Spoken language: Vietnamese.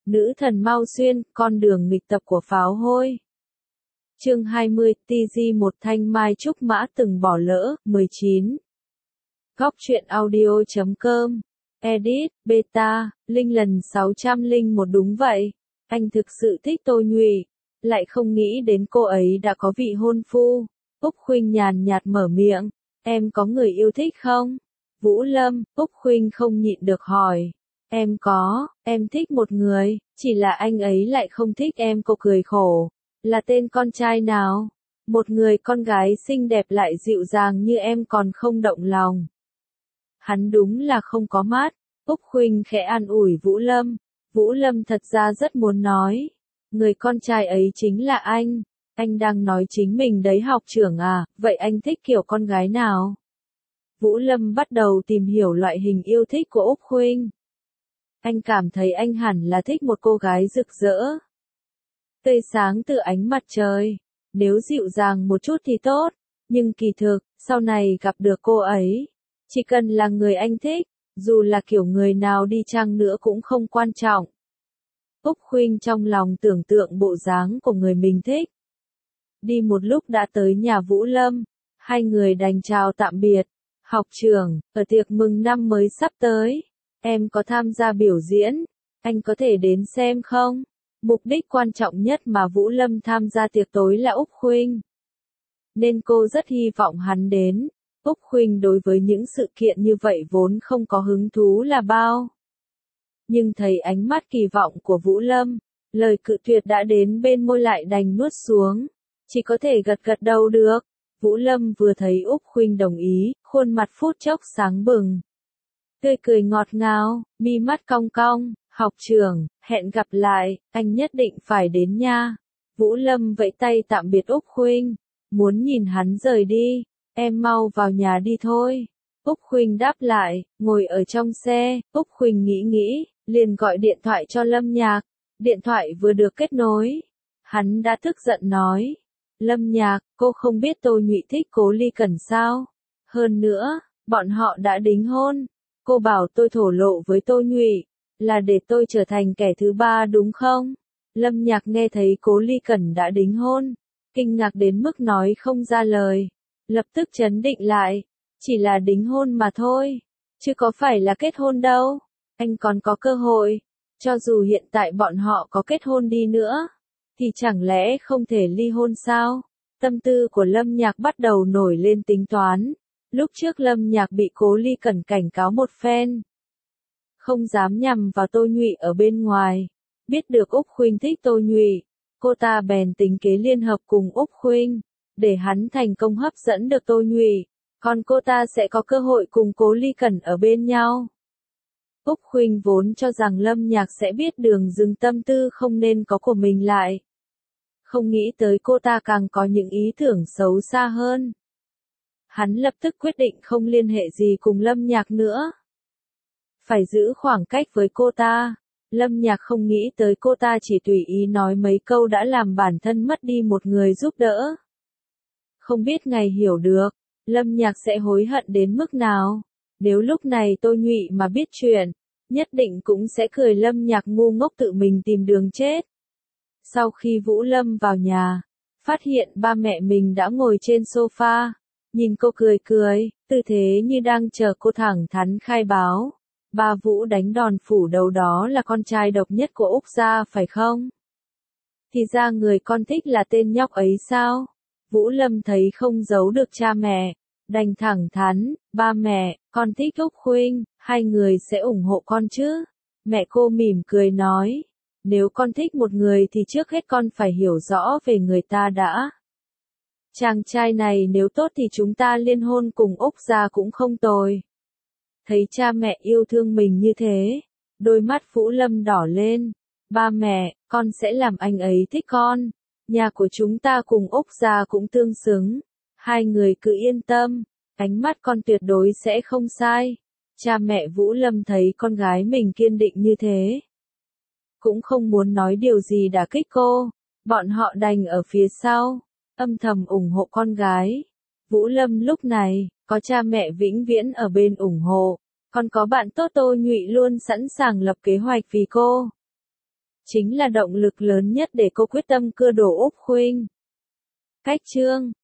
Nữ thần Mao Xuyên, con đường nghịch tập của pháo hôi. Chương 20, TG một thanh mai trúc mã từng bỏ lỡ, 19. Góc truyện audio.com. Edit, beta, Linh lần 601 đúng vậy. Anh thực sự thích Tô Nhụy, lại không nghĩ đến cô ấy đã có vị hôn phu. Úc Khuynh nhàn nhạt mở miệng, em có người yêu thích không? Vũ Lâm, Úc Khuynh không nhịn được hỏi. Em có, em thích một người, chỉ là anh ấy lại không thích em. Cô cười khổ. Là tên con trai nào? Một người con gái xinh đẹp lại dịu dàng như em còn không động lòng. Hắn đúng là không có mắt. Úc Khuynh khẽ an ủi Vũ Lâm. Vũ Lâm thật ra rất muốn nói. Người con trai ấy chính là anh. Anh đang nói chính mình đấy học trưởng à, vậy anh thích kiểu con gái nào? Vũ Lâm bắt đầu tìm hiểu loại hình yêu thích của Úc Khuynh. Anh cảm thấy anh hẳn là thích một cô gái rực rỡ, tươi sáng từ ánh mặt trời. Nếu dịu dàng một chút thì tốt, nhưng kỳ thực, sau này gặp được cô ấy, chỉ cần là người anh thích, dù là kiểu người nào đi chăng nữa cũng không quan trọng. Úc Khuynh trong lòng tưởng tượng bộ dáng của người mình thích. Đi một lúc đã tới nhà Vũ Lâm, hai người đành chào tạm biệt. Học trưởng, ở tiệc mừng năm mới sắp tới, em có tham gia biểu diễn, anh có thể đến xem không? Mục đích quan trọng nhất mà Vũ Lâm tham gia tiệc tối là Úc Khuynh, nên cô rất hy vọng hắn đến. Úc Khuynh đối với những sự kiện như vậy vốn không có hứng thú là bao. Nhưng thấy ánh mắt kỳ vọng của Vũ Lâm, lời cự tuyệt đã đến bên môi lại đành nuốt xuống, chỉ có thể gật gật đầu được. Vũ Lâm vừa thấy Úc Khuynh đồng ý, khuôn mặt phút chốc sáng bừng, tươi cười ngọt ngào, mi mắt cong cong. Học trưởng, hẹn gặp lại, anh nhất định phải đến nha. Vũ Lâm vẫy tay tạm biệt Úc Khuynh, muốn nhìn hắn rời đi. Em mau vào nhà đi thôi. Úc Khuynh đáp lại, ngồi ở trong xe. Úc Khuynh nghĩ, liền gọi điện thoại cho Lâm Nhạc. Điện thoại vừa được kết nối, hắn đã tức giận nói. Lâm Nhạc, cô không biết Tô Nhụy thích Cố Ly Cẩn sao? Hơn nữa, bọn họ đã đính hôn. Cô bảo tôi thổ lộ với Tô Nhụy, là để tôi trở thành kẻ thứ ba đúng không? Lâm Nhạc nghe thấy Cố Ly Cẩn đã đính hôn, kinh ngạc đến mức nói không ra lời, lập tức trấn định lại, chỉ là đính hôn mà thôi, chứ có phải là kết hôn đâu, anh còn có cơ hội, cho dù hiện tại bọn họ có kết hôn đi nữa, thì chẳng lẽ không thể ly hôn sao? Tâm tư của Lâm Nhạc bắt đầu nổi lên tính toán, lúc trước Lâm Nhạc bị Cố Ly Cẩn cảnh cáo một phen, không dám nhằm vào Tô Nhụy ở bên ngoài. Biết được Úc Khuynh thích Tô Nhụy, cô ta bèn tính kế liên hợp cùng Úc Khuynh, để hắn thành công hấp dẫn được Tô Nhụy, còn cô ta sẽ có cơ hội cùng Cố Ly Cẩn ở bên nhau. Úc Khuynh vốn cho rằng Lâm Nhạc sẽ biết đường dừng tâm tư không nên có của mình lại. Không nghĩ tới cô ta càng có những ý tưởng xấu xa hơn. Hắn lập tức quyết định không liên hệ gì cùng Lâm Nhạc nữa, phải giữ khoảng cách với cô ta. Lâm Nhạc không nghĩ tới cô ta chỉ tùy ý nói mấy câu đã làm bản thân mất đi một người giúp đỡ. Không biết ngày hiểu được, Lâm Nhạc sẽ hối hận đến mức nào. Nếu lúc này Tô Nhụy mà biết chuyện, nhất định cũng sẽ cười Lâm Nhạc ngu ngốc tự mình tìm đường chết. Sau khi Vũ Lâm vào nhà, phát hiện ba mẹ mình đã ngồi trên sofa, nhìn cô cười cười, tư thế như đang chờ cô thẳng thắn khai báo. Ba Vũ đánh đòn phủ đầu đó là con trai độc nhất của Úc gia phải không? Thì ra người con thích là tên nhóc ấy sao? Vũ Lâm thấy không giấu được cha mẹ, đành thẳng thắn, ba mẹ, con thích Úc Khuynh, hai người sẽ ủng hộ con chứ? Mẹ cô mỉm cười nói, nếu con thích một người thì trước hết con phải hiểu rõ về người ta đã. Chàng trai này nếu tốt thì chúng ta liên hôn cùng Úc gia cũng không tồi. Thấy cha mẹ yêu thương mình như thế, đôi mắt Vũ Lâm đỏ lên. Ba mẹ, con sẽ làm anh ấy thích con. Nhà của chúng ta cùng Úc gia cũng tương xứng. Hai người cứ yên tâm, ánh mắt con tuyệt đối sẽ không sai. Cha mẹ Vũ Lâm thấy con gái mình kiên định như thế, cũng không muốn nói điều gì đả kích cô. Bọn họ đành ở phía sau, âm thầm ủng hộ con gái. Vũ Lâm lúc này, có cha mẹ vĩnh viễn ở bên ủng hộ, còn có bạn tốt Tô Nhụy luôn sẵn sàng lập kế hoạch vì cô. chính là động lực lớn nhất để cô quyết tâm cưa đổ Úc Khuynh. Cách chương